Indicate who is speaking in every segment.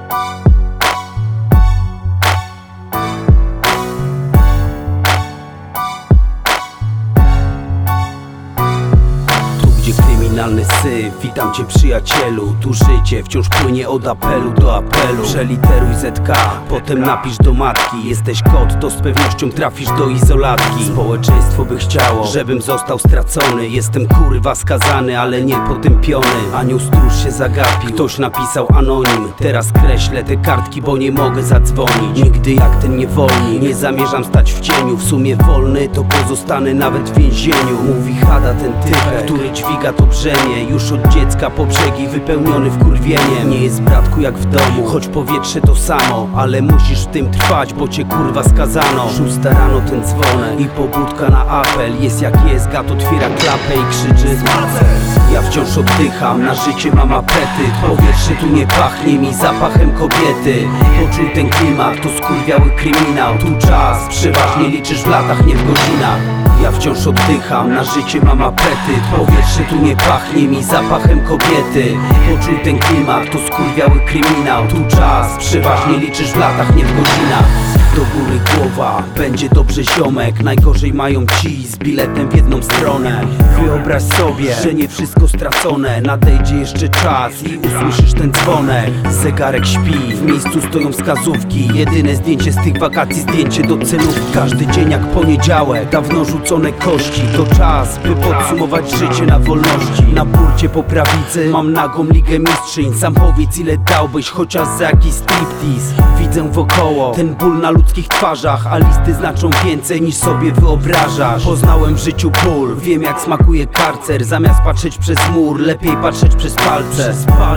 Speaker 1: Kryminalny syf, witam cię przyjacielu. Tu życie wciąż płynie od apelu do apelu. Przeliteruj ZK, potem napisz do matki. Jesteś kot, to z pewnością trafisz do izolatki. Społeczeństwo by chciało, żebym został stracony. Jestem kurwa skazany, ale nie potępiony. Anioł stróż się zagapił, ktoś napisał anonim. Teraz kreślę te kartki, bo nie mogę zadzwonić. Nigdy jak ten niewolnik, nie zamierzam stać w cieniu. W sumie wolny, to pozostanę nawet w więzieniu. Mówi Hada, ten typek, który dźwiga to brzemię. Już od dziecka po brzegi wypełniony wkurwieniem. Nie jest bratku jak w domu, choć powietrze to samo. Ale musisz w tym trwać, bo cię kurwa skazano. 6 rano ten dzwonek i pobudka na apel. Jest jak jest, gat otwiera klapę i krzyczy: ja wciąż oddycham, na życie mam apetyt. Powietrze tu nie pachnie mi zapachem kobiety. Poczuj ten klimat, to skurwiały kryminał. Tu czas przeważnie liczysz w latach, nie w godzinach. Ja wciąż oddycham, na życie mam apetyt. Powietrze tu nie pachnie mi zapachem kobiety. Poczuj ten klimat, to skurwiały kryminał. Tu czas przeważnie liczysz w latach, nie w godzinach. Do góry głowa, będzie dobrze ziomek. Najgorzej mają ci z biletem w jedną stronę. Wyobraź sobie, że nie wszystko stracone. Nadejdzie jeszcze czas i usłyszysz ten dzwonek. Zegarek śpi, w miejscu stoją wskazówki. Jedyne zdjęcie z tych wakacji, zdjęcie do celówki. Każdy dzień jak poniedziałek, dawno rzucone kości. To czas, by podsumować życie na wolności. Na burcie po prawicy mam nagą ligę mistrzyń. Sam powiedz, ile dałbyś chociaż za jakiś striptease. Widzę wokoło ten ból na ludzkich twarzach, a listy znaczą więcej niż sobie wyobrażasz. Poznałem w życiu ból, wiem jak smakuje karcer. Zamiast patrzeć przez mur, lepiej patrzeć przez palce.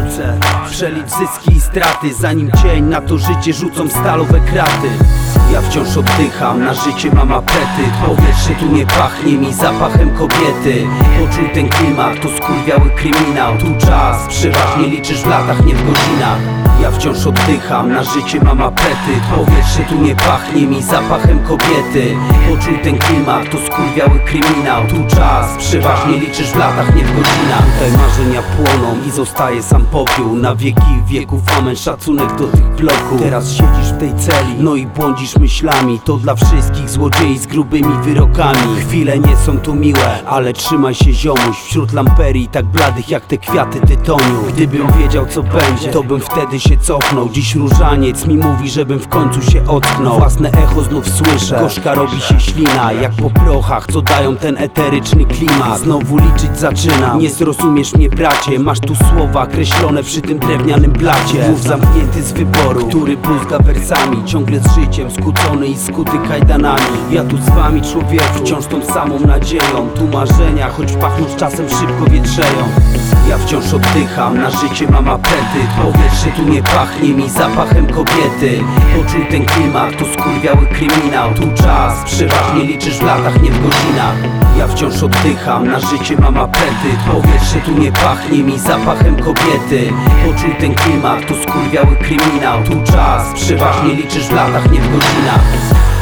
Speaker 1: Przelicz zyski i straty, zanim cień na to życie rzucą stalowe kraty. Ja wciąż oddycham, na życie mam apetyt. Powietrze tu nie pachnie mi zapachem kobiety. Poczuj ten klimat, to skurwiały kryminał. Tu czas przeważnie liczysz w latach, nie w godzinach. Ja wciąż oddycham, na życie mam apetyt. Powietrze tu nie pachnie mi zapachem kobiety. Poczuj ten klimat, to skurwiały kryminał. Tu czas przeważnie liczysz w latach, nie w godzinach. Tutaj marzenia płoną i zostaje sam popiół. Na wieki wieków amen, szacunek do tych bloków. Teraz siedzisz w tej celi, no i błądzisz myślami. To dla wszystkich złodziei z grubymi wyrokami. Chwile nie są tu miłe, ale trzymaj się ziomuś. Wśród lamperii tak bladych jak te kwiaty tytoniu. Gdybym wiedział co będzie, to bym wtedy się cofnął. Dziś różaniec mi mówi, żebym w końcu się ocknął. Własne echo znów słyszę, gorzka robi się ślina. Jak po prochach, co dają ten eteryczny klimat. Znowu liczyć zaczynam, nie zrozumiesz mnie bracie. Masz tu słowa kreślone przy tym drewnianym blacie. Mów zamknięty z wyboru, który bluzga wersami. Ciągle z życiem skłócony i skuty kajdanami. Ja tu z wami człowiek, wciąż tą samą nadzieją. Tu marzenia, choć pachnąc czasem szybko wietrzeją. Ja wciąż oddycham, na życie mam apetyt. Powietrze tu nie pachnie mi zapachem kobiety. Poczuj ten klimat, to skurwiały kryminał. Tu czas przeważnie liczysz w latach, nie w godzinach. Ja wciąż oddycham, na życie mam apetyt. Powietrze tu nie pachnie mi zapachem kobiety. Poczuj ten klimat, to skurwiały kryminał. Tu czas przeważnie liczysz w latach, nie w godzinach.